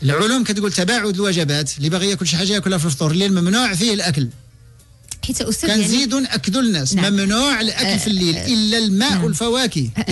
العلوم كتقول تباعد الوجبات، اللي باغي ياكل شي حاجه ياكلها في الفطور، الليل ممنوع فيه الاكل. حيت استاذ كنزيدوا ناكدوا للناس، نعم. ممنوع الاكل في الليل الا الماء والفواكه.